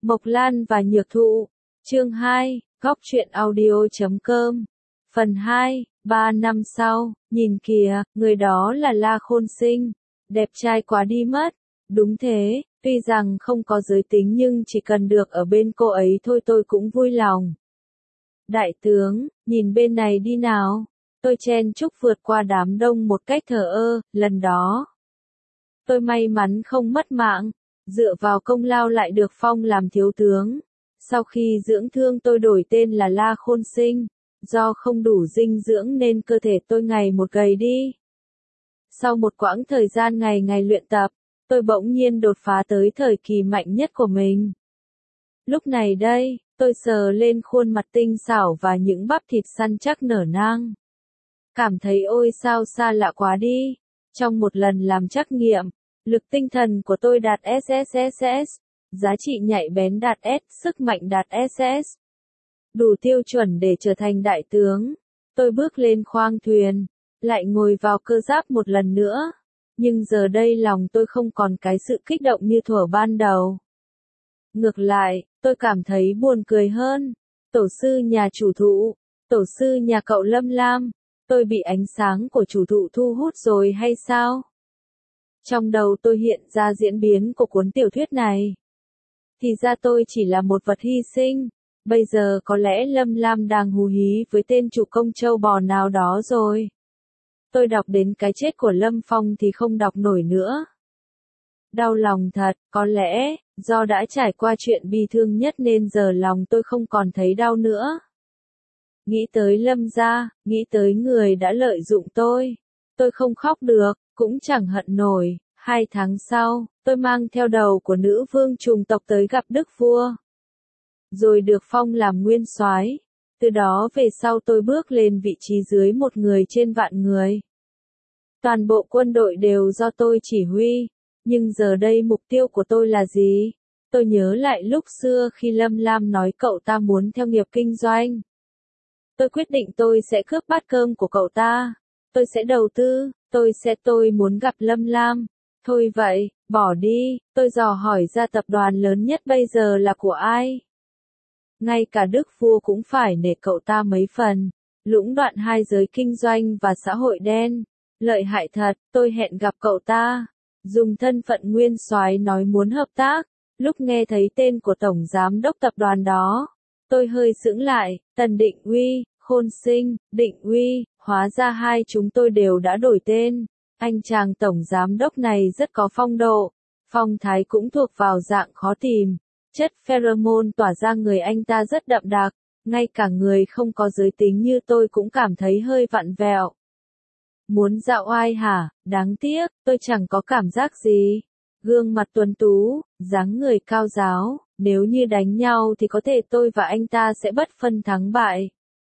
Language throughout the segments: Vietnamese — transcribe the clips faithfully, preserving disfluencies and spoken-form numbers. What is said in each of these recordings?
Mộc Lan và Nhược Thụ, chương hai, góc truyện audio chấm com. Phần hai, ba năm sau, nhìn kìa, người đó là La Khôn Sinh, đẹp trai quá đi mất. Đúng thế, tuy rằng không có giới tính nhưng chỉ cần được ở bên cô ấy thôi tôi cũng vui lòng. Đại tướng, nhìn bên này đi nào. Tôi chen chúc vượt qua đám đông một cách thờ ơ, lần đó. Tôi may mắn không mất mạng, dựa vào công lao lại được phong làm thiếu tướng. Sau khi dưỡng thương tôi đổi tên là La Khôn Sinh, do không đủ dinh dưỡng nên cơ thể tôi ngày một gầy đi. Sau một quãng thời gian ngày ngày luyện tập, tôi bỗng nhiên đột phá tới thời kỳ mạnh nhất của mình. Lúc này đây, tôi sờ lên khuôn mặt tinh xảo và những bắp thịt săn chắc nở nang. Cảm thấy ôi sao xa lạ quá đi. Trong một lần làm trắc nghiệm, lực tinh thần của tôi đạt ét ét ét ét, giá trị nhạy bén đạt S, sức mạnh đạt ét ét. Đủ tiêu chuẩn để trở thành đại tướng. Tôi bước lên khoang thuyền, lại ngồi vào cơ giáp một lần nữa. Nhưng giờ đây lòng tôi không còn cái sự kích động như thuở ban đầu. Ngược lại, tôi cảm thấy buồn cười hơn. Tổ sư nhà chủ thụ, tổ sư nhà cậu Lâm Lam, tôi bị ánh sáng của chủ thụ thu hút rồi hay sao? Trong đầu tôi hiện ra diễn biến của cuốn tiểu thuyết này. Thì ra tôi chỉ là một vật hy sinh. Bây giờ có lẽ Lâm Lam đang hú hí với tên chủ công châu bò nào đó rồi. Tôi đọc đến cái chết của Lâm Phong thì không đọc nổi nữa. Đau lòng thật, có lẽ, do đã trải qua chuyện bi thương nhất nên giờ lòng tôi không còn thấy đau nữa. Nghĩ tới Lâm gia, nghĩ tới người đã lợi dụng tôi. Tôi không khóc được, cũng chẳng hận nổi. Hai tháng sau, tôi mang theo đầu của nữ vương trùng tộc tới gặp Đức Vua. Rồi được phong làm nguyên soái. Từ đó về sau tôi bước lên vị trí dưới một người trên vạn người. Toàn bộ quân đội đều do tôi chỉ huy. Nhưng giờ đây mục tiêu của tôi là gì? Tôi nhớ lại lúc xưa khi Lâm Lam nói cậu ta muốn theo nghiệp kinh doanh. Tôi quyết định tôi sẽ cướp bát cơm của cậu ta. Tôi sẽ đầu tư, tôi sẽ tôi muốn gặp Lâm Lam. Thôi vậy, bỏ đi, tôi dò hỏi ra tập đoàn lớn nhất bây giờ là của ai? Ngay cả Đức Vua cũng phải nể cậu ta mấy phần. Lũng đoạn hai giới kinh doanh và xã hội đen. Lợi hại thật, tôi hẹn gặp cậu ta. Dùng thân phận nguyên soái nói muốn hợp tác. Lúc nghe thấy tên của tổng giám đốc tập đoàn đó, tôi hơi sững lại. Tần Định Uy, Khôn Sinh, Định Uy, hóa ra hai chúng tôi đều đã đổi tên. Anh chàng tổng giám đốc này rất có phong độ, phong thái cũng thuộc vào dạng khó tìm. Chất pheromone tỏa ra người anh ta rất đậm đặc, ngay cả người không có giới tính như tôi cũng cảm thấy hơi vặn vẹo. Muốn dạo oai hả? Đáng tiếc, tôi chẳng có cảm giác gì. Gương mặt tuấn tú, dáng người cao ráo, nếu như đánh nhau thì có thể tôi và anh ta sẽ bất phân thắng bại.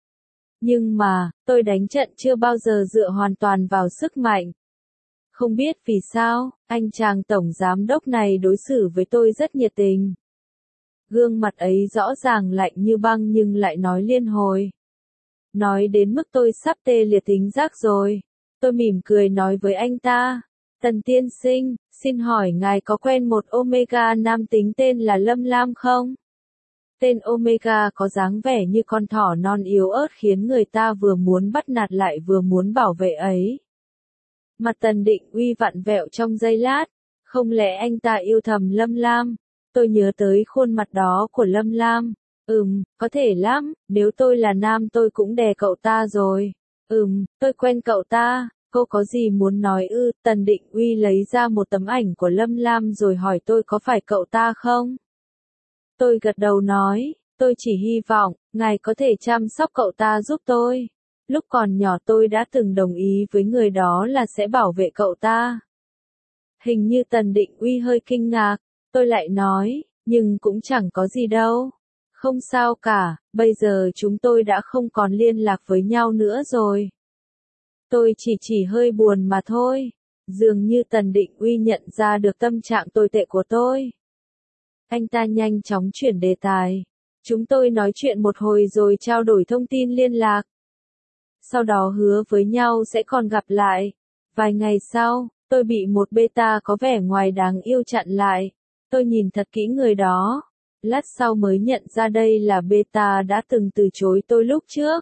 Nhưng mà, tôi đánh trận chưa bao giờ dựa hoàn toàn vào sức mạnh. Không biết vì sao, anh chàng tổng giám đốc này đối xử với tôi rất nhiệt tình. Gương mặt ấy rõ ràng lạnh như băng nhưng lại nói liên hồi. Nói đến mức tôi sắp tê liệt thính giác rồi. Tôi mỉm cười nói với anh ta. Tần tiên sinh, xin hỏi ngài có quen một Omega nam tính tên là Lâm Lam không? Tên Omega có dáng vẻ như con thỏ non yếu ớt khiến người ta vừa muốn bắt nạt lại vừa muốn bảo vệ ấy. Mặt Tần Định Uy vặn vẹo trong giây lát. Không lẽ anh ta yêu thầm Lâm Lam? Tôi nhớ tới khuôn mặt đó của Lâm Lam. Ừm, có thể lắm, nếu tôi là nam tôi cũng đè cậu ta rồi. Ừm, tôi quen cậu ta. Cô có gì muốn nói ư? Tần Định Uy lấy ra một tấm ảnh của Lâm Lam rồi hỏi tôi có phải cậu ta không? Tôi gật đầu nói, tôi chỉ hy vọng, ngài có thể chăm sóc cậu ta giúp tôi. Lúc còn nhỏ tôi đã từng đồng ý với người đó là sẽ bảo vệ cậu ta. Hình như Tần Định Uy hơi kinh ngạc, tôi lại nói, nhưng cũng chẳng có gì đâu. Không sao cả, bây giờ chúng tôi đã không còn liên lạc với nhau nữa rồi. Tôi chỉ chỉ hơi buồn mà thôi. Dường như Tần Định Uy nhận ra được tâm trạng tồi tệ của tôi. Anh ta nhanh chóng chuyển đề tài. Chúng tôi nói chuyện một hồi rồi trao đổi thông tin liên lạc. Sau đó hứa với nhau sẽ còn gặp lại. Vài ngày sau, tôi bị một beta có vẻ ngoài đáng yêu chặn lại. Tôi nhìn thật kỹ người đó. lát sau mới nhận ra đây là beta đã từng từ chối tôi lúc trước.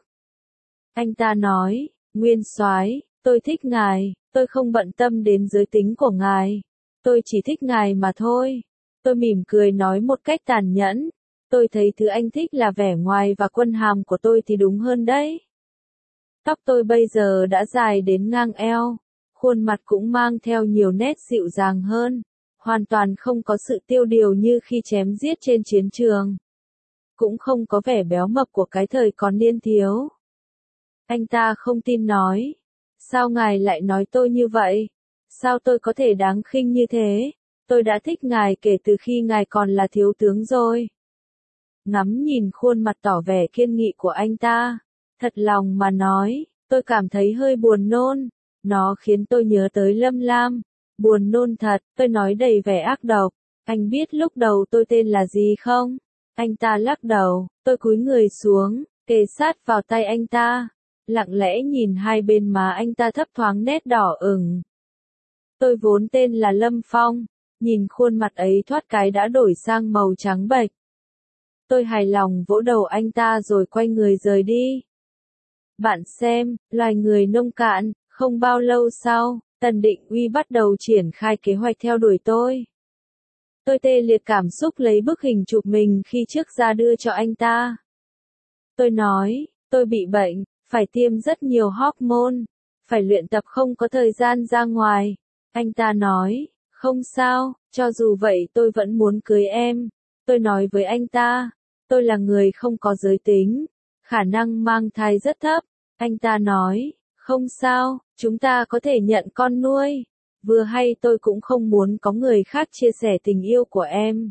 Anh ta nói, Nguyên soái, tôi thích ngài, tôi không bận tâm đến giới tính của ngài. Tôi chỉ thích ngài mà thôi. Tôi mỉm cười nói một cách tàn nhẫn. Tôi thấy thứ anh thích là vẻ ngoài và quân hàm của tôi thì đúng hơn đấy. Tóc tôi bây giờ đã dài đến ngang eo. Khuôn mặt cũng mang theo nhiều nét dịu dàng hơn. Hoàn toàn không có sự tiêu điều như khi chém giết trên chiến trường. Cũng không có vẻ béo mập của cái thời còn niên thiếu. Anh ta không tin nói. Sao ngài lại nói tôi như vậy? Sao tôi có thể đáng khinh như thế? Tôi đã thích ngài kể từ khi ngài còn là thiếu tướng rồi. Ngắm nhìn khuôn mặt tỏ vẻ kiên nghị của anh ta. Thật lòng mà nói, tôi cảm thấy hơi buồn nôn. Nó khiến tôi nhớ tới Lâm Lam. Buồn nôn thật, tôi nói đầy vẻ ác độc. Anh biết lúc đầu tôi tên là gì không? Anh ta lắc đầu, tôi cúi người xuống, kề sát vào tay anh ta. Lặng lẽ nhìn hai bên má anh ta thấp thoáng nét đỏ ửng. Tôi vốn tên là Lâm Phong, nhìn khuôn mặt ấy thoát cái đã đổi sang màu trắng bệch. Tôi hài lòng vỗ đầu anh ta rồi quay người rời đi. Bạn xem, loài người nông cạn, không bao lâu sau, Tần Định Uy bắt đầu triển khai kế hoạch theo đuổi tôi. Tôi tê liệt cảm xúc lấy bức hình chụp mình khi trước ra đưa cho anh ta. Tôi nói, tôi bị bệnh, phải tiêm rất nhiều hormone, phải luyện tập không có thời gian ra ngoài. Anh ta nói, không sao, cho dù vậy tôi vẫn muốn cưới em. Tôi nói với anh ta, tôi là người không có giới tính, khả năng mang thai rất thấp. Anh ta nói, không sao, chúng ta có thể nhận con nuôi. Vừa hay tôi cũng không muốn có người khác chia sẻ tình yêu của em.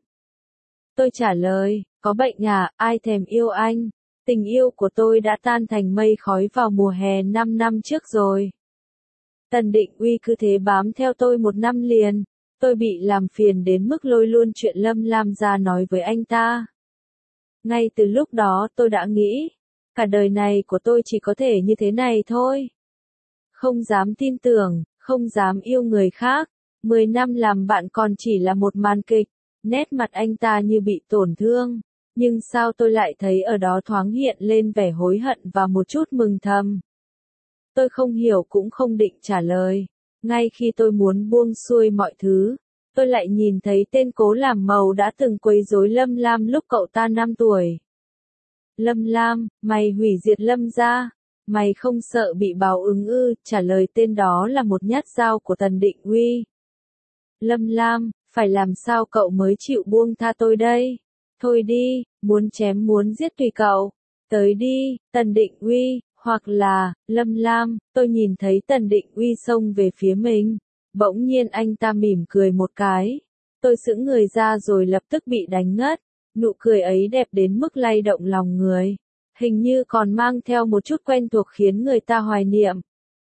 Tôi trả lời, có bệnh à, ai thèm yêu anh. Tình yêu của tôi đã tan thành mây khói vào mùa hè năm năm trước rồi. Tần Định Uy cứ thế bám theo tôi một năm liền. Tôi bị làm phiền đến mức lôi luôn chuyện Lâm Lam ra nói với anh ta. Ngay từ lúc đó tôi đã nghĩ, cả đời này của tôi chỉ có thể như thế này thôi. Không dám tin tưởng, không dám yêu người khác. Mười năm làm bạn còn chỉ là một màn kịch. Nét mặt anh ta như bị tổn thương. Nhưng sao tôi lại thấy ở đó thoáng hiện lên vẻ hối hận và một chút mừng thầm. Tôi không hiểu cũng không định trả lời. Ngay khi tôi muốn buông xuôi mọi thứ, tôi lại nhìn thấy tên Cố Làm Màu đã từng quấy rối Lâm Lam lúc cậu ta năm tuổi. Lâm Lam, mày hủy diệt Lâm gia. Mày không sợ bị báo ứng ư? Trả lời tên đó là một nhát dao của Tần Định Uy. Lâm Lam, phải làm sao cậu mới chịu buông tha tôi đây? Thôi đi, muốn chém muốn giết tùy cậu. Tới đi, Tần Định Uy, hoặc là, Lâm Lam. Tôi nhìn thấy Tần Định Uy xông về phía mình. Bỗng nhiên anh ta mỉm cười một cái. Tôi sững người ra rồi lập tức bị đánh ngất. Nụ cười ấy đẹp đến mức lay động lòng người. Hình như còn mang theo một chút quen thuộc khiến người ta hoài niệm.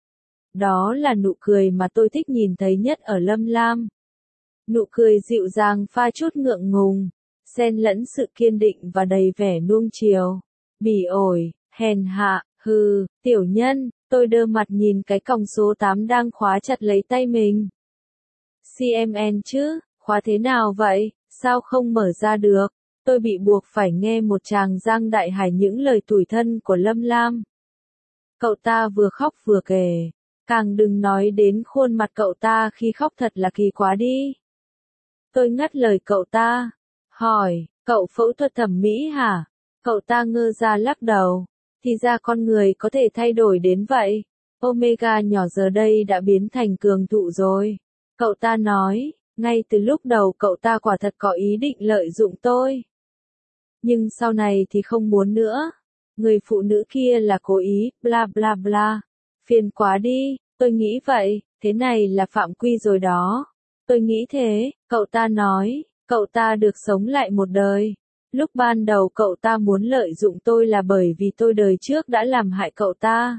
Đó là nụ cười mà tôi thích nhìn thấy nhất ở Lâm Lam. Nụ cười dịu dàng pha chút ngượng ngùng, xen lẫn sự kiên định và đầy vẻ nuông chiều. Bỉ ổi, hèn hạ, hừ, tiểu nhân, tôi đơ mặt nhìn cái còng số tám đang khóa chặt lấy tay mình. xê em en chứ, khóa thế nào vậy, sao không mở ra được? Tôi bị buộc phải nghe một tràng giang đại hải những lời tủi thân của Lâm Lam. Cậu ta vừa khóc vừa kể, càng đừng nói đến khuôn mặt cậu ta khi khóc thật là kỳ quá đi. Tôi ngắt lời cậu ta, hỏi, cậu phẫu thuật thẩm mỹ hả? Cậu ta ngơ ra lắc đầu, thì ra con người có thể thay đổi đến vậy. Omega nhỏ giờ đây đã biến thành cường thụ rồi. Cậu ta nói, ngay từ lúc đầu cậu ta quả thật có ý định lợi dụng tôi. Nhưng sau này thì không muốn nữa. Người phụ nữ kia là cố ý, bla bla bla. Phiền quá đi, tôi nghĩ vậy, thế này là phạm quy rồi đó. Tôi nghĩ thế, cậu ta nói, cậu ta được sống lại một đời. Lúc ban đầu cậu ta muốn lợi dụng tôi là bởi vì tôi đời trước đã làm hại cậu ta.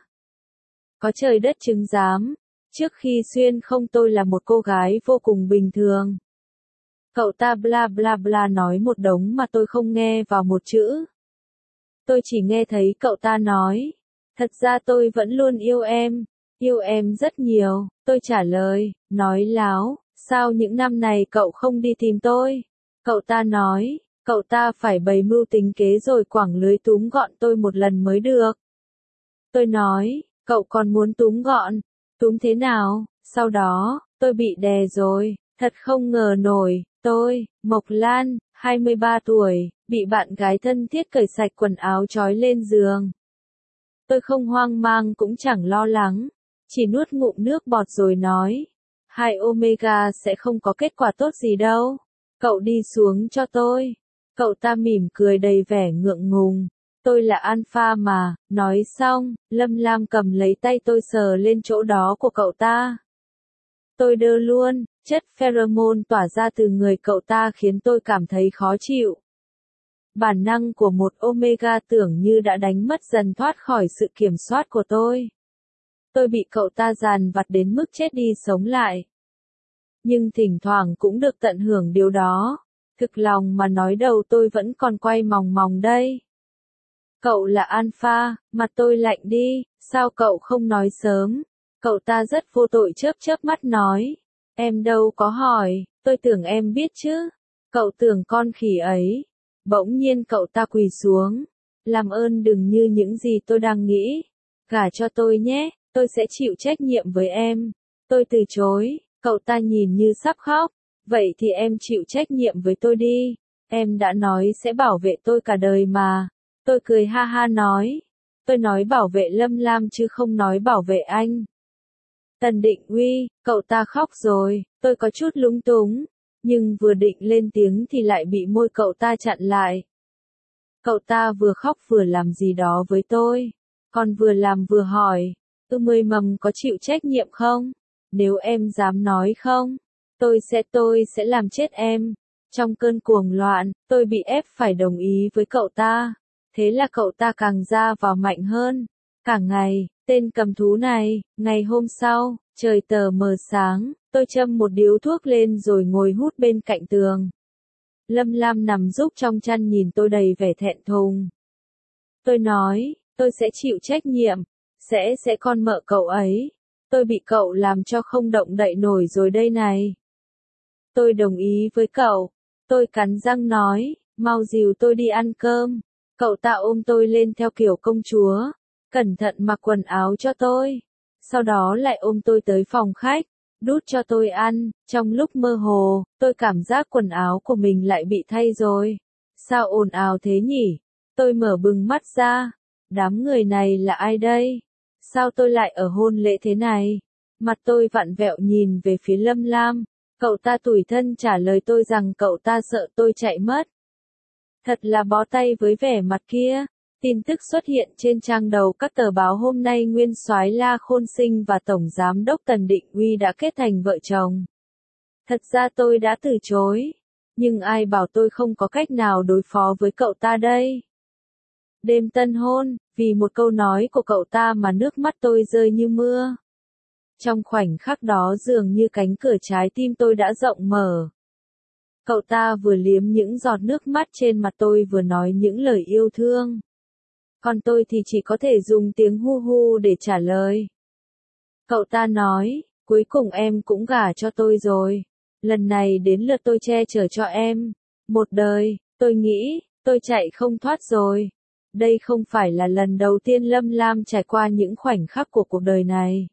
Có trời đất chứng giám, trước khi xuyên không tôi là một cô gái vô cùng bình thường. Cậu ta bla bla bla nói một đống mà tôi không nghe vào một chữ. Tôi chỉ nghe thấy cậu ta nói, thật ra tôi vẫn luôn yêu em, yêu em rất nhiều. Tôi trả lời, nói láo, sao những năm này cậu không đi tìm tôi? Cậu ta nói, Cậu ta phải bày mưu tính kế rồi quẳng lưới túm gọn tôi một lần mới được. Tôi nói, cậu còn muốn túm gọn, túm thế nào? Sau đó, tôi bị đè rồi, thật không ngờ nổi, tôi, Mộc Lan, hai mươi ba tuổi, bị bạn gái thân thiết cởi sạch quần áo trói lên giường. Tôi không hoang mang cũng chẳng lo lắng, chỉ nuốt ngụm nước bọt rồi nói, hai Omega sẽ không có kết quả tốt gì đâu, cậu đi xuống cho tôi. Cậu ta mỉm cười đầy vẻ ngượng ngùng, tôi là Alpha mà, nói xong, Lâm Lam cầm lấy tay tôi sờ lên chỗ đó của cậu ta. Tôi đơ luôn, chất pheromone tỏa ra từ người cậu ta khiến tôi cảm thấy khó chịu. Bản năng của một Omega tưởng như đã đánh mất dần thoát khỏi sự kiểm soát của tôi. Tôi bị cậu ta dàn vặt đến mức chết đi sống lại. Nhưng thỉnh thoảng cũng được tận hưởng điều đó. Thực lòng mà nói đầu tôi vẫn còn quay mòng mòng đây. Cậu là Alpha, mặt tôi lạnh đi, sao cậu không nói sớm? Cậu ta rất vô tội chớp chớp mắt nói. Em đâu có hỏi, tôi tưởng em biết chứ. Cậu tưởng con khỉ ấy. Bỗng nhiên cậu ta quỳ xuống. Làm ơn đừng như những gì tôi đang nghĩ. Gả cho tôi nhé, tôi sẽ chịu trách nhiệm với em. Tôi từ chối, cậu ta nhìn như sắp khóc. Vậy thì em chịu trách nhiệm với tôi đi. Em đã nói sẽ bảo vệ tôi cả đời mà. Tôi cười ha ha nói. Tôi nói bảo vệ Lâm Lam chứ không nói bảo vệ anh. Tần Định Uy, cậu ta khóc rồi, tôi có chút lúng túng. Nhưng vừa định lên tiếng thì lại bị môi cậu ta chặn lại. Cậu ta vừa khóc vừa làm gì đó với tôi. Còn vừa làm vừa hỏi. Ư mười mầm có chịu trách nhiệm không? Nếu em dám nói không? Tôi sẽ tôi sẽ làm chết em. Trong cơn cuồng loạn, tôi bị ép phải đồng ý với cậu ta. Thế là cậu ta càng ra vào mạnh hơn. Cả ngày, tên cầm thú này, ngày hôm sau, trời tờ mờ sáng, tôi châm một điếu thuốc lên rồi ngồi hút bên cạnh tường. Lâm Lam nằm rúc trong chăn nhìn tôi đầy vẻ thẹn thùng. Tôi nói, tôi sẽ chịu trách nhiệm, sẽ sẽ con mợ cậu ấy. Tôi bị cậu làm cho không động đậy nổi rồi đây này. Tôi đồng ý với cậu. Tôi cắn răng nói, mau dìu tôi đi ăn cơm. Cậu ta ôm tôi lên theo kiểu công chúa. Cẩn thận mặc quần áo cho tôi. Sau đó lại ôm tôi tới phòng khách. Đút cho tôi ăn. Trong lúc mơ hồ, tôi cảm giác quần áo của mình lại bị thay rồi. Sao ồn ào thế nhỉ? Tôi mở bừng mắt ra. Đám người này là ai đây? Sao tôi lại ở hôn lễ thế này? Mặt tôi vặn vẹo nhìn về phía Lâm Lam. Cậu ta tủi thân trả lời tôi rằng cậu ta sợ tôi chạy mất. Thật là bó tay với vẻ mặt kia. Tin tức xuất hiện trên trang đầu các tờ báo hôm nay nguyên soái La Khôn Sinh và Tổng Giám đốc Tần Định Uy đã kết thành vợ chồng. Thật ra tôi đã từ chối. Nhưng ai bảo tôi không có cách nào đối phó với cậu ta đây? Đêm tân hôn, vì một câu nói của cậu ta mà nước mắt tôi rơi như mưa. Trong khoảnh khắc đó dường như cánh cửa trái tim tôi đã rộng mở. Cậu ta vừa liếm những giọt nước mắt trên mặt tôi vừa nói những lời yêu thương. Còn tôi thì chỉ có thể dùng tiếng hu hu để trả lời. Cậu ta nói, cuối cùng em cũng gả cho tôi rồi. Lần này đến lượt tôi che chở cho em. Một đời, tôi nghĩ, tôi chạy không thoát rồi. Đây không phải là lần đầu tiên Lâm Lam trải qua những khoảnh khắc của cuộc đời này.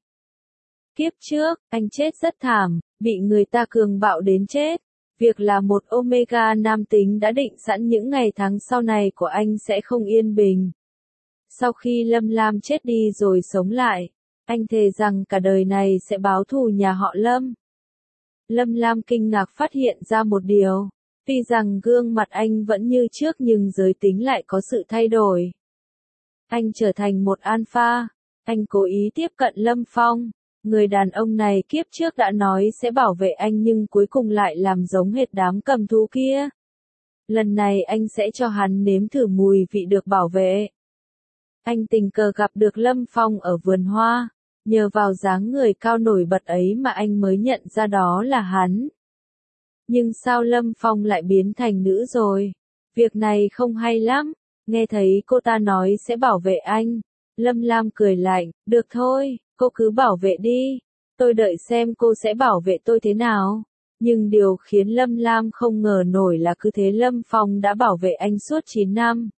Kiếp trước, anh chết rất thảm, bị người ta cường bạo đến chết. Việc là một Omega nam tính đã định sẵn những ngày tháng sau này của anh sẽ không yên bình. Sau khi Lâm Lam chết đi rồi sống lại, anh thề rằng cả đời này sẽ báo thù nhà họ Lâm. Lâm Lam kinh ngạc phát hiện ra một điều. Tuy rằng gương mặt anh vẫn như trước nhưng giới tính lại có sự thay đổi. Anh trở thành một alpha. Anh cố ý tiếp cận Lâm Phong. Người đàn ông này kiếp trước đã nói sẽ bảo vệ anh nhưng cuối cùng lại làm giống hệt đám cầm thú kia. Lần này anh sẽ cho hắn nếm thử mùi vị được bảo vệ. Anh tình cờ gặp được Lâm Phong ở vườn hoa. Nhờ vào dáng người cao nổi bật ấy mà anh mới nhận ra đó là hắn. Nhưng sao Lâm Phong lại biến thành nữ rồi? Việc này không hay lắm. Nghe thấy cô ta nói sẽ bảo vệ anh. Lâm Lam cười lạnh, được thôi, cô cứ bảo vệ đi. Tôi đợi xem cô sẽ bảo vệ tôi thế nào. Nhưng điều khiến Lâm Lam không ngờ nổi là cứ thế Lâm Phong đã bảo vệ anh suốt chín năm.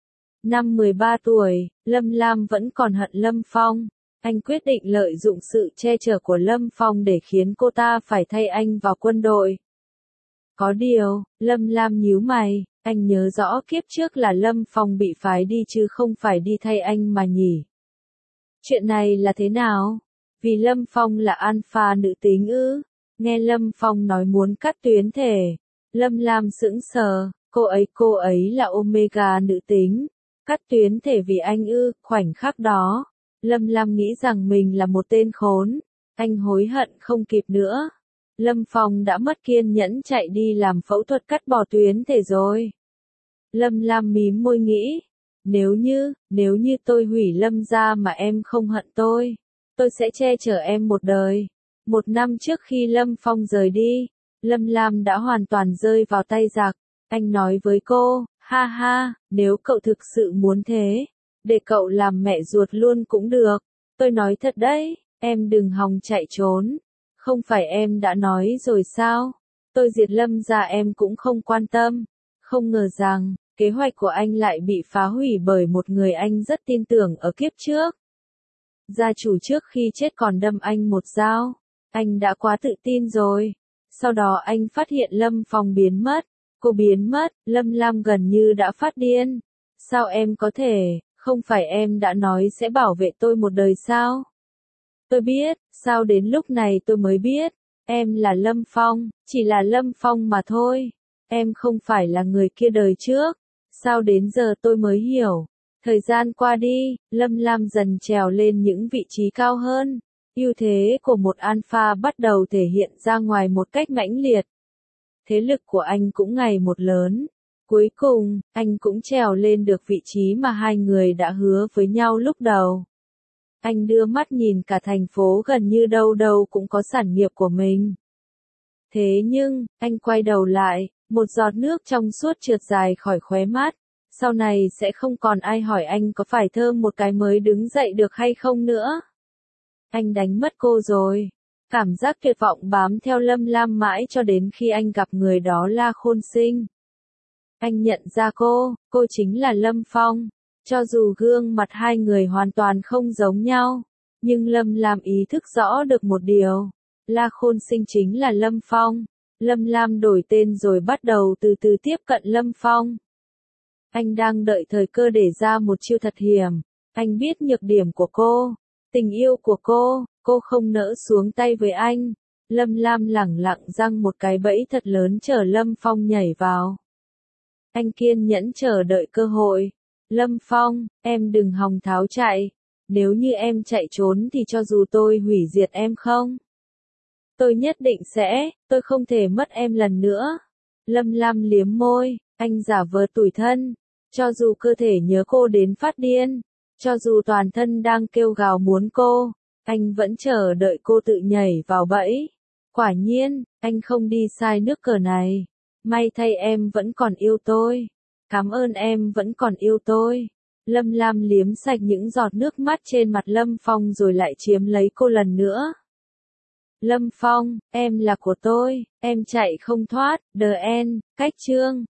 Năm mười ba tuổi, Lâm Lam vẫn còn hận Lâm Phong. Anh quyết định lợi dụng sự che chở của Lâm Phong để khiến cô ta phải thay anh vào quân đội. Có điều, Lâm Lam nhíu mày, anh nhớ rõ kiếp trước là Lâm Phong bị phái đi chứ không phải đi thay anh mà nhỉ. Chuyện này là thế nào? Vì Lâm Phong là alpha nữ tính ư? Nghe Lâm Phong nói muốn cắt tuyến thể. Lâm Lam sững sờ, cô ấy cô ấy là omega nữ tính. Cắt tuyến thể vì anh ư? Khoảnh khắc đó, Lâm Lam nghĩ rằng mình là một tên khốn. Anh hối hận không kịp nữa. Lâm Phong đã mất kiên nhẫn chạy đi làm phẫu thuật cắt bỏ tuyến thể rồi. Lâm Lam mím môi nghĩ, nếu như, nếu như tôi hủy Lâm gia mà em không hận tôi, tôi sẽ che chở em một đời. Một năm trước khi Lâm Phong rời đi, Lâm Lam đã hoàn toàn rơi vào tay giặc. Anh nói với cô, ha ha, nếu cậu thực sự muốn thế, để cậu làm mẹ ruột luôn cũng được. Tôi nói thật đấy, em đừng hòng chạy trốn. Không phải em đã nói rồi sao? Tôi diệt Lâm gia em cũng không quan tâm. Không ngờ rằng, kế hoạch của anh lại bị phá hủy bởi một người anh rất tin tưởng ở kiếp trước. Gia chủ trước khi chết còn đâm anh một dao. Anh đã quá tự tin rồi. Sau đó anh phát hiện Lâm Phong biến mất. Cô biến mất, Lâm Lam gần như đã phát điên. Sao em có thể, không phải em đã nói sẽ bảo vệ tôi một đời sao? Tôi biết, sao đến lúc này tôi mới biết, em là Lâm Phong, chỉ là Lâm Phong mà thôi. Em không phải là người kia đời trước. Sao đến giờ tôi mới hiểu. Thời gian qua đi, Lâm Lam dần trèo lên những vị trí cao hơn. Ưu thế của một alpha bắt đầu thể hiện ra ngoài một cách mãnh liệt. Thế lực của anh cũng ngày một lớn. Cuối cùng, anh cũng trèo lên được vị trí mà hai người đã hứa với nhau lúc đầu. Anh đưa mắt nhìn cả thành phố gần như đâu đâu cũng có sản nghiệp của mình. Thế nhưng, anh quay đầu lại, một giọt nước trong suốt trượt dài khỏi khóe mắt. Sau này sẽ không còn ai hỏi anh có phải thơm một cái mới đứng dậy được hay không nữa. Anh đánh mất cô rồi. Cảm giác tuyệt vọng bám theo Lâm Lam mãi cho đến khi anh gặp người đó La Khôn Sinh. Anh nhận ra cô, cô chính là Lâm Phong. Cho dù gương mặt hai người hoàn toàn không giống nhau, nhưng Lâm Lam ý thức rõ được một điều. La Khôn Sinh chính là Lâm Phong. Lâm Lam đổi tên rồi bắt đầu từ từ tiếp cận Lâm Phong. Anh đang đợi thời cơ để ra một chiêu thật hiểm. Anh biết nhược điểm của cô, tình yêu của cô, cô không nỡ xuống tay với anh. Lâm Lam lẳng lặng giăng một cái bẫy thật lớn chờ Lâm Phong nhảy vào. Anh kiên nhẫn chờ đợi cơ hội. Lâm Phong, em đừng hòng tháo chạy. Nếu như em chạy trốn thì cho dù tôi hủy diệt em không? Tôi nhất định sẽ, tôi không thể mất em lần nữa. Lâm Lam liếm môi, anh giả vờ tủi thân. Cho dù cơ thể nhớ cô đến phát điên, cho dù toàn thân đang kêu gào muốn cô, anh vẫn chờ đợi cô tự nhảy vào bẫy. Quả nhiên, anh không đi sai nước cờ này. May thay em vẫn còn yêu tôi. Cảm ơn em vẫn còn yêu tôi. Lâm Lam liếm sạch những giọt nước mắt trên mặt Lâm Phong rồi lại chiếm lấy cô lần nữa. Lâm Phong, em là của tôi, em chạy không thoát, the end, cách chương.